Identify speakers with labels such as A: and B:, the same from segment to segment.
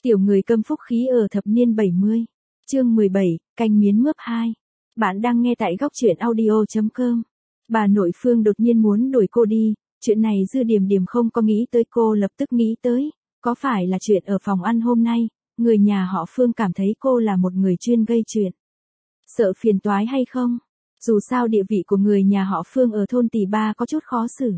A: Tiểu người câm phúc khí ở thập niên 70. Chương 17, canh miến mướp 2. Bạn đang nghe tại góc truyện audio.com. Bà nội Phương đột nhiên muốn đuổi cô đi, chuyện này Dư Điềm Điềm không có nghĩ tới, cô lập tức nghĩ tới, có phải là chuyện ở phòng ăn hôm nay, người nhà họ Phương cảm thấy cô là một người chuyên gây chuyện. Sợ phiền toái hay không? Dù sao địa vị của người nhà họ Phương ở thôn Tỷ Ba có chút khó xử.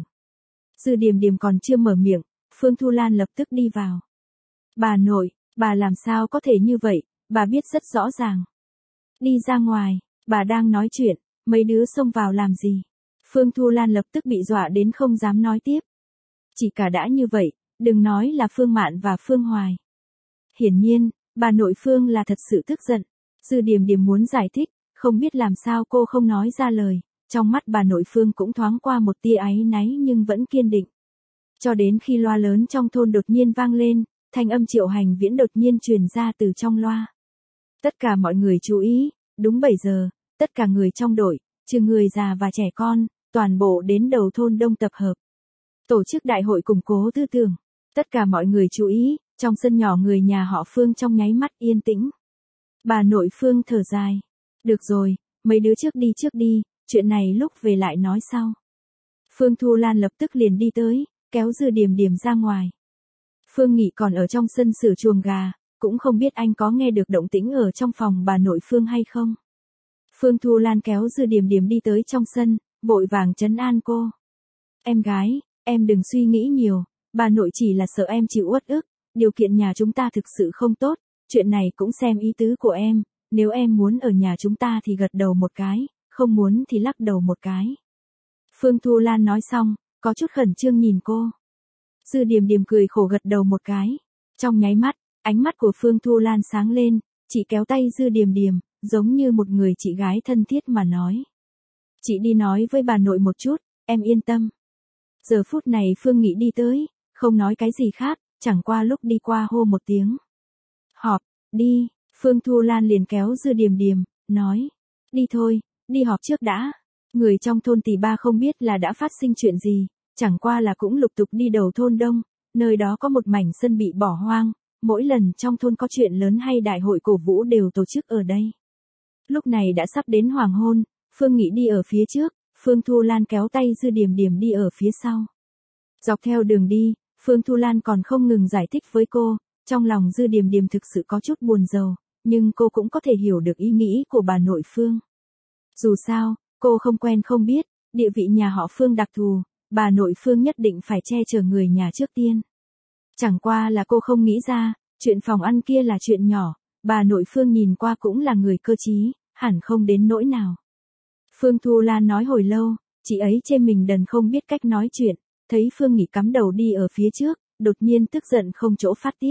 A: Dư Điềm Điềm còn chưa mở miệng, Phương Thu Lan lập tức đi vào. Bà nội, bà làm sao có thể như vậy, bà biết rất rõ ràng. Đi ra ngoài, bà đang nói chuyện, mấy đứa xông vào làm gì? Phương Thu Lan lập tức bị dọa đến không dám nói tiếp. Chỉ cả đã như vậy, đừng nói là Phương Mạn và Phương Hoài. Hiển nhiên, bà nội Phương là thật sự tức giận. Dư Điềm Điềm muốn giải thích, không biết làm sao cô không nói ra lời. Trong mắt bà nội Phương cũng thoáng qua một tia áy náy nhưng vẫn kiên định. Cho đến khi loa lớn trong thôn đột nhiên vang lên, thanh âm Triệu Hành Viễn đột nhiên truyền ra từ trong loa. Tất cả mọi người chú ý, đúng 7 giờ, tất cả người trong đội, trừ người già và trẻ con, toàn bộ đến đầu thôn đông tập hợp. Tổ chức đại hội củng cố tư tưởng. Tất cả mọi người chú ý, trong sân nhỏ người nhà họ Phương trong nháy mắt yên tĩnh. Bà nội Phương thở dài. Được rồi, mấy đứa trước đi, chuyện này lúc về lại nói sau. Phương Thu Lan lập tức liền đi tới, kéo Dư Điềm Điềm ra ngoài. Phương Nghị còn ở trong sân sửa chuồng gà, cũng không biết anh có nghe được động tĩnh ở trong phòng bà nội Phương hay không. Phương Thu Lan kéo Dư Điềm Điềm đi tới trong sân, vội vàng trấn an cô. Em gái, em đừng suy nghĩ nhiều, bà nội chỉ là sợ em chịu uất ức, điều kiện nhà chúng ta thực sự không tốt, chuyện này cũng xem ý tứ của em, nếu em muốn ở nhà chúng ta thì gật đầu một cái, không muốn thì lắc đầu một cái. Phương Thu Lan nói xong, có chút khẩn trương nhìn cô. Dư Điềm Điềm cười khổ gật đầu một cái. Trong nháy mắt, ánh mắt của Phương Thu Lan sáng lên, chị kéo tay Dư Điềm Điềm, giống như một người chị gái thân thiết mà nói. Chị đi nói với bà nội một chút, em yên tâm. Giờ phút này Phương Nghị đi tới, không nói cái gì khác, chẳng qua lúc đi qua hô một tiếng. Họp, đi, Phương Thu Lan liền kéo Dư Điềm Điềm, nói. Đi thôi, đi họp trước đã. Người trong thôn Tỷ Ba không biết là đã phát sinh chuyện gì, chẳng qua là cũng lục tục đi đầu thôn đông, nơi đó có một mảnh sân bị bỏ hoang, mỗi lần trong thôn có chuyện lớn hay đại hội cổ vũ đều tổ chức ở đây. Lúc này đã sắp đến hoàng hôn, Phương Nghị đi ở phía trước, Phương Thu Lan kéo tay Dư Điềm Điềm đi ở phía sau. Dọc theo đường đi, Phương Thu Lan còn không ngừng giải thích với cô, trong lòng Dư Điềm Điềm thực sự có chút buồn rầu, nhưng cô cũng có thể hiểu được ý nghĩ của bà nội Phương. Dù sao, cô không quen không biết, địa vị nhà họ Phương đặc thù, bà nội Phương nhất định phải che chở người nhà trước tiên. Chẳng qua là cô không nghĩ ra, chuyện phòng ăn kia là chuyện nhỏ, bà nội Phương nhìn qua cũng là người cơ trí, hẳn không đến nỗi nào. Phương Thu Lan nói hồi lâu, chị ấy chê mình đần không biết cách nói chuyện, thấy Phương Nghị cắm đầu đi ở phía trước, đột nhiên tức giận không chỗ phát tiết.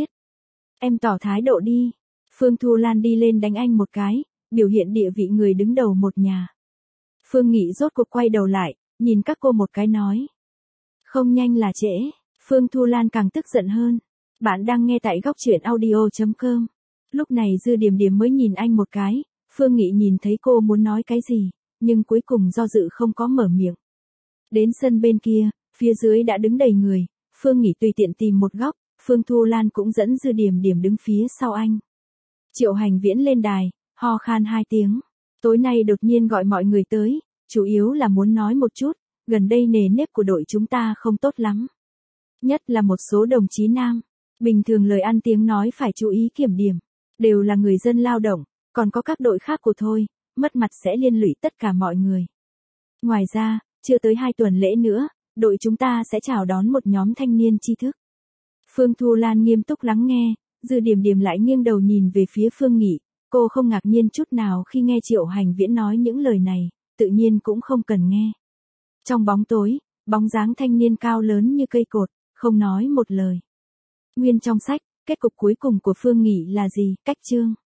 A: Em tỏ thái độ đi. Phương Thu Lan đi lên đánh anh một cái, biểu hiện địa vị người đứng đầu một nhà. Phương Nghị rốt cuộc quay đầu lại, nhìn các cô một cái nói. Không nhanh là trễ. Phương Thu Lan càng tức giận hơn. Bạn đang nghe tại góc truyện audio.com. Lúc này Dư Điềm Điềm mới nhìn anh một cái, Phương Nghị nhìn thấy cô muốn nói cái gì, nhưng cuối cùng do dự không có mở miệng. Đến sân bên kia, phía dưới đã đứng đầy người, Phương Nghị tùy tiện tìm một góc, Phương Thu Lan cũng dẫn Dư Điềm Điềm đứng phía sau anh. Triệu Hành Viễn lên đài, ho khan 2 tiếng. Tối nay đột nhiên gọi mọi người tới, chủ yếu là muốn nói một chút, gần đây nề nếp của đội chúng ta không tốt lắm. Nhất là một số đồng chí nam, bình thường lời ăn tiếng nói phải chú ý kiểm điểm, đều là người dân lao động, còn có các đội khác của thôi, mất mặt sẽ liên lụy tất cả mọi người. Ngoài ra, chưa tới 2 tuần lễ nữa, đội chúng ta sẽ chào đón một nhóm thanh niên tri thức. Phương Thu Lan nghiêm túc lắng nghe, Dư Điềm Điềm lại nghiêng đầu nhìn về phía Phương Nghị, cô không ngạc nhiên chút nào khi nghe Triệu Hành Viễn nói những lời này, tự nhiên cũng không cần nghe. Trong bóng tối, bóng dáng thanh niên cao lớn như cây cột, không nói một lời. Nguyên trong sách, kết cục cuối cùng của Phương Nghị là gì? Cách chương.